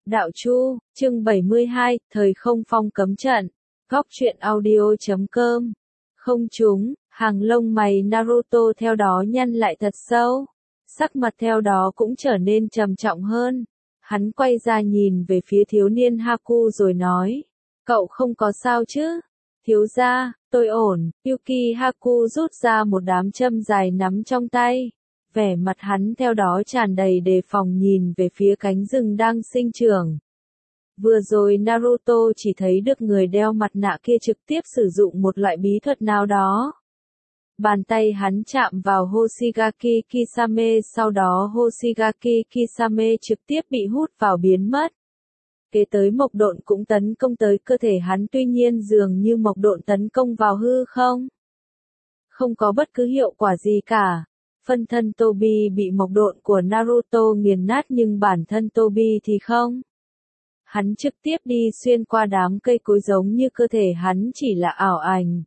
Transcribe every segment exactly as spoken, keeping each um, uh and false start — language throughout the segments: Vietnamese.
Đạo Chu, chương bảy mươi hai, thời không phong cấm trận. Góc truyện audio chấm com. Không trúng, hàng lông mày Naruto theo đó nhăn lại thật sâu. Sắc mặt theo đó cũng trở nên trầm trọng hơn. Hắn quay ra nhìn về phía thiếu niên Haku rồi nói. Cậu không có sao chứ? Thiếu gia, tôi ổn. Yuki Haku rút ra một đám châm dài nắm trong tay. Vẻ mặt hắn theo đó tràn đầy đề phòng nhìn về phía cánh rừng đang sinh trưởng. Vừa rồi Naruto chỉ thấy được người đeo mặt nạ kia trực tiếp sử dụng một loại bí thuật nào đó. Bàn tay hắn chạm vào Hoshigaki Kisame, sau đó Hoshigaki Kisame trực tiếp bị hút vào biến mất. Kế tới Mộc Độn cũng tấn công tới cơ thể hắn, tuy nhiên dường như Mộc Độn tấn công vào hư không. Không có bất cứ hiệu quả gì cả. Phân thân Tobi bị Mộc Độn của Naruto nghiền nát nhưng bản thân Tobi thì không. Hắn trực tiếp đi xuyên qua đám cây cối giống như cơ thể hắn chỉ là ảo ảnh.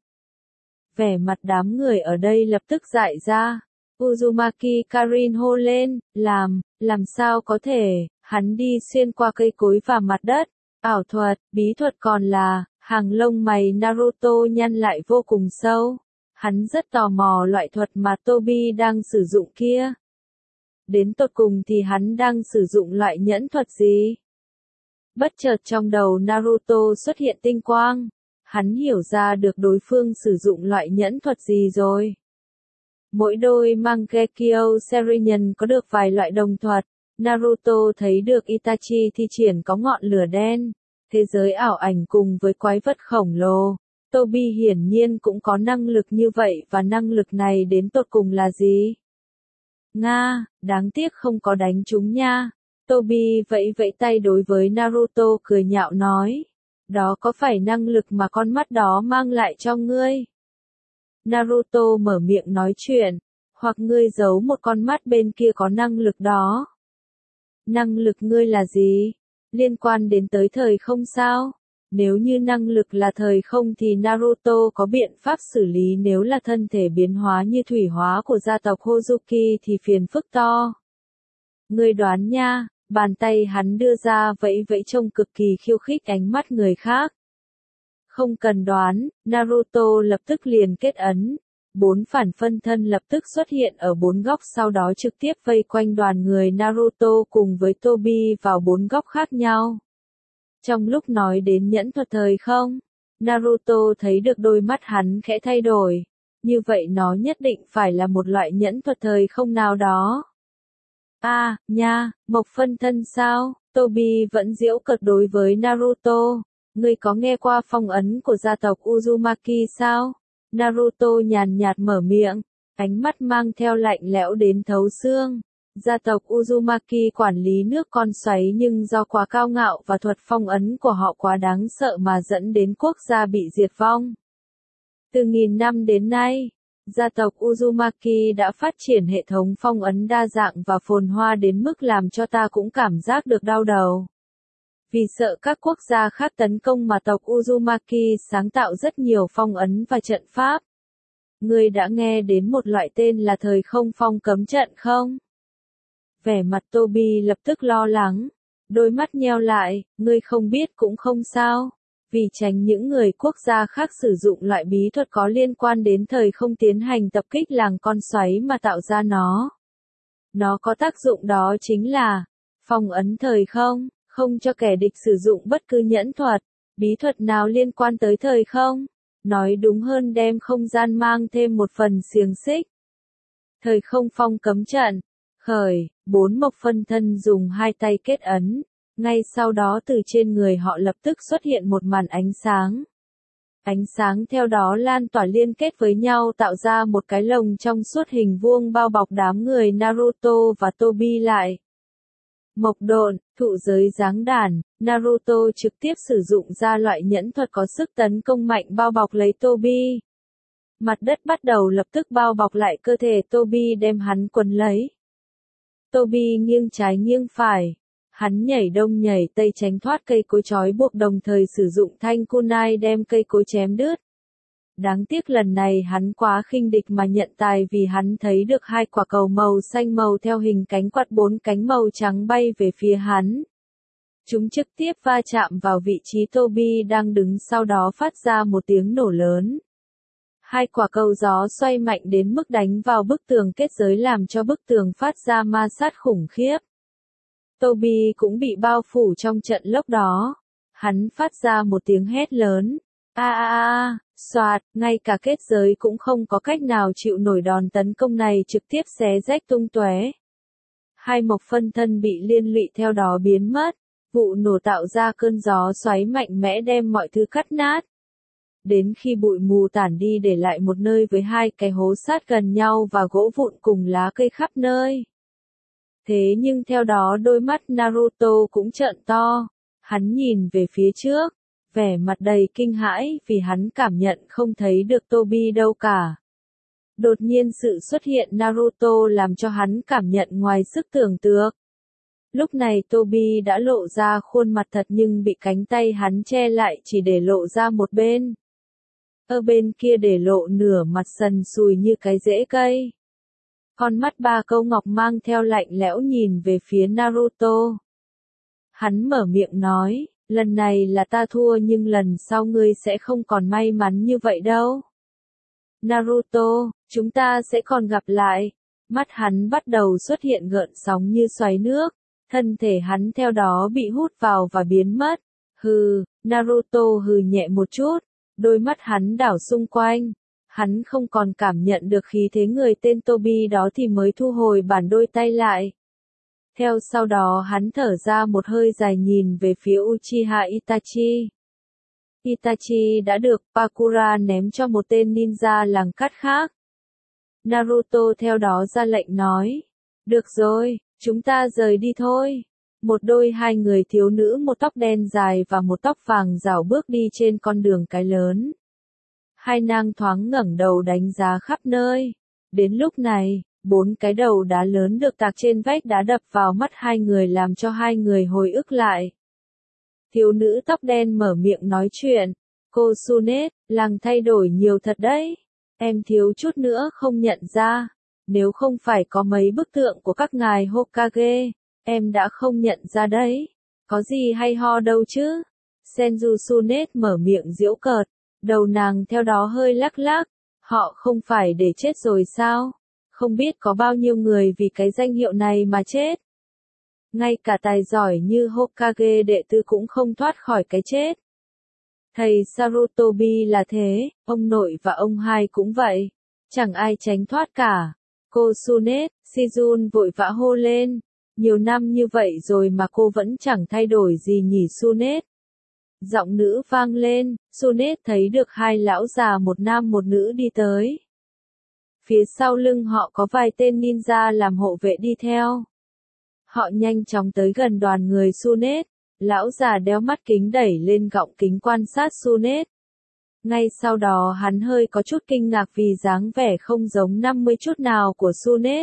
Vẻ mặt đám người ở đây lập tức dại ra. Uzumaki Karin hô lên, làm, làm sao có thể, hắn đi xuyên qua cây cối và mặt đất. Ảo thuật, bí thuật còn là, hàng lông mày Naruto nhăn lại vô cùng sâu. Hắn rất tò mò loại thuật mà Tobi đang sử dụng kia. Đến tột cùng thì hắn đang sử dụng loại nhẫn thuật gì? Bất chợt trong đầu Naruto xuất hiện tinh quang. Hắn hiểu ra được đối phương sử dụng loại nhẫn thuật gì rồi. Mỗi đôi Mangekyo Serenian có được vài loại đồng thuật. Naruto thấy được Itachi thi triển có ngọn lửa đen, thế giới ảo ảnh cùng với quái vật khổng lồ. Tobi hiển nhiên cũng có năng lực như vậy, và năng lực này đến tột cùng là gì? Nga, đáng tiếc không có đánh chúng nha. Tobi vẫy vẫy tay đối với Naruto cười nhạo nói. Đó có phải năng lực mà con mắt đó mang lại cho ngươi? Naruto mở miệng nói chuyện. Hoặc ngươi giấu một con mắt bên kia có năng lực đó. Năng lực ngươi là gì? Liên quan đến tới thời không sao? Nếu như năng lực là thời không thì Naruto có biện pháp xử lý, nếu là thân thể biến hóa như thủy hóa của gia tộc Hozuki thì phiền phức to. Ngươi đoán nha, bàn tay hắn đưa ra vẫy vẫy trông cực kỳ khiêu khích ánh mắt người khác. Không cần đoán, Naruto lập tức liền kết ấn. Bốn phản phân thân lập tức xuất hiện ở bốn góc, sau đó trực tiếp vây quanh đoàn người Naruto cùng với Tobi vào bốn góc khác nhau. Trong lúc nói đến nhẫn thuật thời không, Naruto thấy được đôi mắt hắn khẽ thay đổi. Như vậy nó nhất định phải là một loại nhẫn thuật thời không nào đó. A, à, nha, Mộc phân thân sao? Tobi vẫn giễu cợt đối với Naruto. Ngươi có nghe qua phong ấn của gia tộc Uzumaki sao? Naruto nhàn nhạt mở miệng, ánh mắt mang theo lạnh lẽo đến thấu xương. Gia tộc Uzumaki quản lý nước con xoáy, nhưng do quá cao ngạo và thuật phong ấn của họ quá đáng sợ mà dẫn đến quốc gia bị diệt vong. Từ nghìn năm đến nay, gia tộc Uzumaki đã phát triển hệ thống phong ấn đa dạng và phồn hoa đến mức làm cho ta cũng cảm giác được đau đầu. Vì sợ các quốc gia khác tấn công mà tộc Uzumaki sáng tạo rất nhiều phong ấn và trận pháp. Ngươi đã nghe đến một loại tên là thời không phong cấm trận không? Vẻ mặt Tobi lập tức lo lắng, đôi mắt nheo lại, ngươi không biết cũng không sao. Vì tránh những người quốc gia khác sử dụng loại bí thuật có liên quan đến thời không tiến hành tập kích làng con xoáy mà tạo ra nó. Nó có tác dụng đó chính là phong ấn thời không, không cho kẻ địch sử dụng bất cứ nhẫn thuật, bí thuật nào liên quan tới thời không. Nói đúng hơn đem không gian mang thêm một phần xiềng xích. Thời không phong cấm trận. Khởi, bốn mộc phân thân dùng hai tay kết ấn. Ngay sau đó từ trên người họ lập tức xuất hiện một màn ánh sáng. Ánh sáng theo đó lan tỏa liên kết với nhau tạo ra một cái lồng trong suốt hình vuông bao bọc đám người Naruto và Tobi lại. Mộc Độn, thụ giới giáng đàn, Naruto trực tiếp sử dụng ra loại nhẫn thuật có sức tấn công mạnh bao bọc lấy Tobi. Mặt đất bắt đầu lập tức bao bọc lại cơ thể Tobi, đem hắn quấn lấy. Tobi nghiêng trái nghiêng phải. Hắn nhảy đông nhảy tây tránh thoát cây cối trói buộc, đồng thời sử dụng thanh kunai đem cây cối chém đứt. Đáng tiếc lần này hắn quá khinh địch mà nhận tài, vì hắn thấy được hai quả cầu màu xanh màu theo hình cánh quạt bốn cánh màu trắng bay về phía hắn. Chúng trực tiếp va chạm vào vị trí Toby đang đứng, sau đó phát ra một tiếng nổ lớn. Hai quả cầu gió xoay mạnh đến mức đánh vào bức tường kết giới làm cho bức tường phát ra ma sát khủng khiếp. Toby cũng bị bao phủ trong trận lốc đó. Hắn phát ra một tiếng hét lớn. A a a, xoạt, ngay cả kết giới cũng không có cách nào chịu nổi đòn tấn công này, trực tiếp xé rách tung tóe. Hai mộc phân thân bị liên lụy theo đó biến mất. Vụ nổ tạo ra cơn gió xoáy mạnh mẽ đem mọi thứ cắt nát. Đến khi bụi mù tản đi để lại một nơi với hai cái hố sát gần nhau và gỗ vụn cùng lá cây khắp nơi. Thế nhưng theo đó đôi mắt Naruto cũng trợn to. Hắn nhìn về phía trước, vẻ mặt đầy kinh hãi vì hắn cảm nhận không thấy được Toby đâu cả. Đột nhiên sự xuất hiện Naruto làm cho hắn cảm nhận ngoài sức tưởng tượng. Lúc này Toby đã lộ ra khuôn mặt thật nhưng bị cánh tay hắn che lại chỉ để lộ ra một bên. Ở bên kia để lộ nửa mặt sần sùi như cái rễ cây. Con mắt ba câu ngọc mang theo lạnh lẽo nhìn về phía Naruto. Hắn mở miệng nói, lần này là ta thua nhưng lần sau ngươi sẽ không còn may mắn như vậy đâu. Naruto, chúng ta sẽ còn gặp lại. Mắt hắn bắt đầu xuất hiện gợn sóng như xoáy nước. Thân thể hắn theo đó bị hút vào và biến mất. Hừ, Naruto hừ nhẹ một chút. Đôi mắt hắn đảo xung quanh. Hắn không còn cảm nhận được khí thế người tên Toby đó thì mới thu hồi bản đôi tay lại. Theo sau đó hắn thở ra một hơi dài nhìn về phía Uchiha Itachi. Itachi đã được Pakura ném cho một tên ninja làng cắt khác. Naruto theo đó ra lệnh nói. Được rồi, chúng ta rời đi thôi. Một đôi hai người thiếu nữ một tóc đen dài và một tóc vàng rảo bước đi trên con đường cái lớn. Hai nàng thoáng ngẩng đầu đánh giá khắp nơi. Đến lúc này, bốn cái đầu đá lớn được tạc trên vách đá đập vào mắt hai người làm cho hai người hồi ức lại. Thiếu nữ tóc đen mở miệng nói chuyện. Cô Tsunade, làng thay đổi nhiều thật đấy. Em thiếu chút nữa không nhận ra. Nếu không phải có mấy bức tượng của các ngài Hokage, em đã không nhận ra đấy. Có gì hay ho đâu chứ? Senju Tsunade mở miệng giễu cợt. Đầu nàng theo đó hơi lắc lắc. Họ không phải để chết rồi sao? Không biết có bao nhiêu người vì cái danh hiệu này mà chết. Ngay cả tài giỏi như Hokage đệ tử cũng không thoát khỏi cái chết. Thầy Sarutobi là thế, ông nội và ông hai cũng vậy. Chẳng ai tránh thoát cả. Cô Tsunade, Shizun vội vã hô lên. Nhiều năm như vậy rồi mà cô vẫn chẳng thay đổi gì nhỉ Tsunade. Giọng nữ vang lên, Tsunade thấy được hai lão già một nam một nữ đi tới. Phía sau lưng họ có vài tên ninja làm hộ vệ đi theo. Họ nhanh chóng tới gần đoàn người Tsunade. Lão già đeo mắt kính đẩy lên gọng kính quan sát Tsunade. Ngay sau đó hắn hơi có chút kinh ngạc vì dáng vẻ không giống năm mươi chút nào của Tsunade.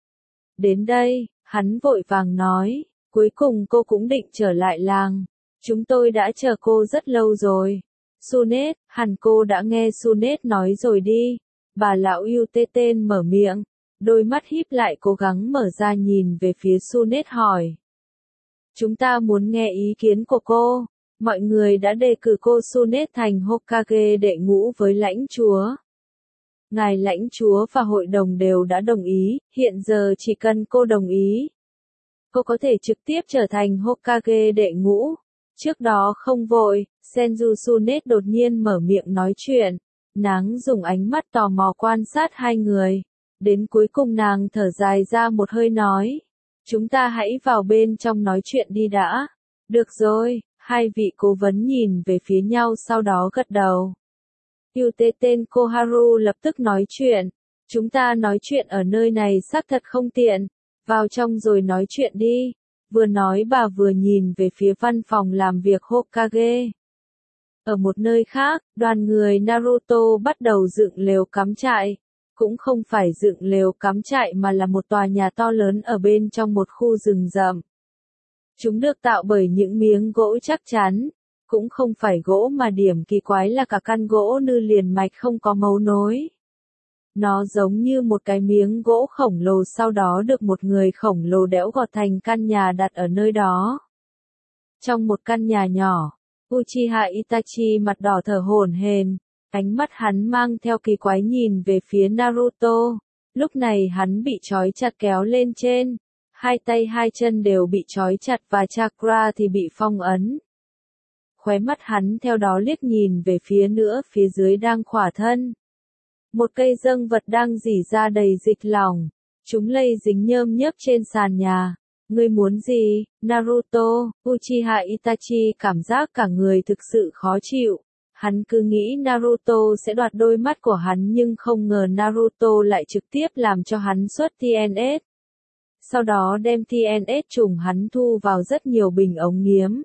Đến đây, hắn vội vàng nói, cuối cùng cô cũng định trở lại làng. Chúng tôi đã chờ cô rất lâu rồi. Tsunade, hẳn cô đã nghe Tsunade nói rồi đi. Bà lão yêu tê tên mở miệng, đôi mắt híp lại cố gắng mở ra nhìn về phía Tsunade hỏi. Chúng ta muốn nghe ý kiến của cô. Mọi người đã đề cử cô Tsunade thành Hokage đệ ngũ với lãnh chúa. Ngài lãnh chúa và hội đồng đều đã đồng ý, hiện giờ chỉ cần cô đồng ý. Cô có thể trực tiếp trở thành Hokage đệ ngũ. Trước đó không vội, Senju Tsunade đột nhiên mở miệng nói chuyện. Nàng dùng ánh mắt tò mò quan sát hai người. Đến cuối cùng nàng thở dài ra một hơi nói. Chúng ta hãy vào bên trong nói chuyện đi đã. Được rồi, hai vị cố vấn nhìn về phía nhau sau đó gật đầu. Yêu tê tên Koharu lập tức nói chuyện. Chúng ta nói chuyện ở nơi này xác thật không tiện. Vào trong rồi nói chuyện đi. Vừa nói bà vừa nhìn về phía văn phòng làm việc Hokage. Ở một nơi khác, đoàn người Naruto bắt đầu dựng lều cắm trại. Cũng không phải dựng lều cắm trại mà là một tòa nhà to lớn ở bên trong một khu rừng rậm. Chúng được tạo bởi những miếng gỗ chắc chắn. Cũng không phải gỗ mà điểm kỳ quái là cả căn gỗ nư liền mạch không có mấu nối. Nó giống như một cái miếng gỗ khổng lồ sau đó được một người khổng lồ đẽo gọt thành căn nhà đặt ở nơi đó. Trong một căn nhà nhỏ, Uchiha Itachi mặt đỏ thở hổn hển, ánh mắt hắn mang theo kỳ quái nhìn về phía Naruto. Lúc này hắn bị trói chặt kéo lên trên, hai tay hai chân đều bị trói chặt và chakra thì bị phong ấn. Khóe mắt hắn theo đó liếc nhìn về phía nữa, phía dưới đang khỏa thân. Một cây dâng vật đang rỉ ra đầy dịch lỏng, chúng lây dính nhơm nhớp trên sàn nhà. Ngươi muốn gì, Naruto? Uchiha Itachi cảm giác cả người thực sự khó chịu. Hắn cứ nghĩ Naruto sẽ đoạt đôi mắt của hắn nhưng không ngờ Naruto lại trực tiếp làm cho hắn xuất tê en ét. Sau đó đem tê en ét trùng hắn thu vào rất nhiều bình ống nghiếm.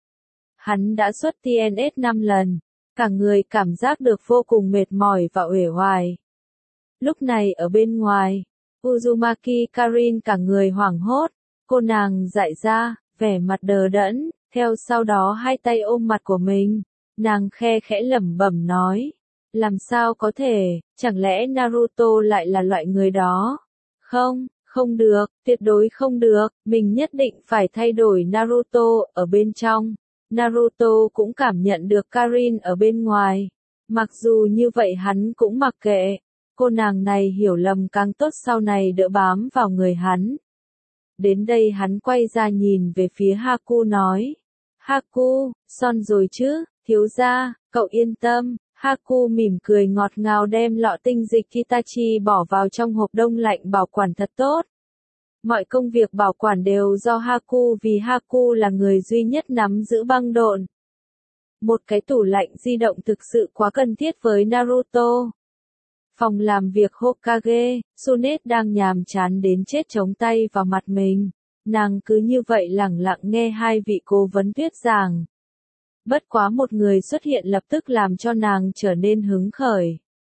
Hắn đã xuất tê en ét năm lần, cả người cảm giác được vô cùng mệt mỏi và uể oải. Lúc này ở bên ngoài, Uzumaki Karin cả người hoảng hốt, cô nàng dại ra, vẻ mặt đờ đẫn, theo sau đó hai tay ôm mặt của mình, nàng khe khẽ lẩm bẩm nói, làm sao có thể, chẳng lẽ Naruto lại là loại người đó? Không, không được, tuyệt đối không được, mình nhất định phải thay đổi Naruto ở bên trong. Naruto cũng cảm nhận được Karin ở bên ngoài, mặc dù như vậy hắn cũng mặc kệ, cô nàng này hiểu lầm càng tốt sau này đỡ bám vào người hắn. Đến đây hắn quay ra nhìn về phía Haku nói, Haku, son rồi chứ, thiếu gia, cậu yên tâm. Haku mỉm cười ngọt ngào đem lọ tinh dịch Itachi bỏ vào trong hộp đông lạnh bảo quản thật tốt. Mọi công việc bảo quản đều do Haku vì Haku là người duy nhất nắm giữ băng độn. Một cái tủ lạnh di động thực sự quá cần thiết với Naruto. Phòng làm việc Hokage, Tsunade đang nhàm chán đến chết chống tay vào mặt mình. Nàng cứ như vậy lẳng lặng nghe hai vị cố vấn thuyết giảng. Bất quá một người xuất hiện lập tức làm cho nàng trở nên hứng khởi.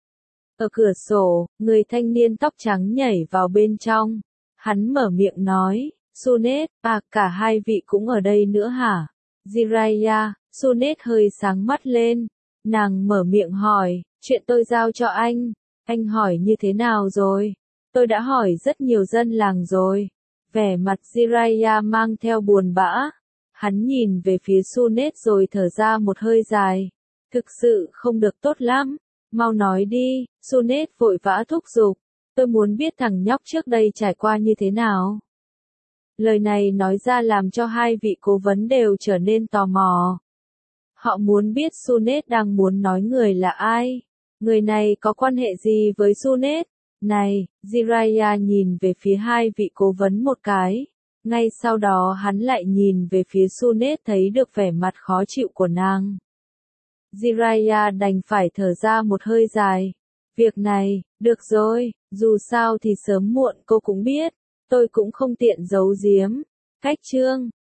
Ở cửa sổ, người thanh niên tóc trắng nhảy vào bên trong. Hắn mở miệng nói, Tsunade, à cả hai vị cũng ở đây nữa hả? Jiraiya, Tsunade hơi sáng mắt lên. Nàng mở miệng hỏi, chuyện tôi giao cho anh. Anh hỏi như thế nào rồi? Tôi đã hỏi rất nhiều dân làng rồi. Vẻ mặt Jiraiya mang theo buồn bã. Hắn nhìn về phía Tsunade rồi thở ra một hơi dài. Thực sự không được tốt lắm. Mau nói đi, Tsunade vội vã thúc giục. Tôi muốn biết thằng nhóc trước đây trải qua như thế nào. Lời này nói ra làm cho hai vị cố vấn đều trở nên tò mò. Họ muốn biết Tsunade đang muốn nói người là ai. Người này có quan hệ gì với Tsunade? Này, Jiraiya nhìn về phía hai vị cố vấn một cái. Ngay sau đó hắn lại nhìn về phía Tsunade thấy được vẻ mặt khó chịu của nàng. Jiraiya đành phải thở ra một hơi dài. Việc này, được rồi, dù sao thì sớm muộn cô cũng biết. Tôi cũng không tiện giấu giếm. Cách chương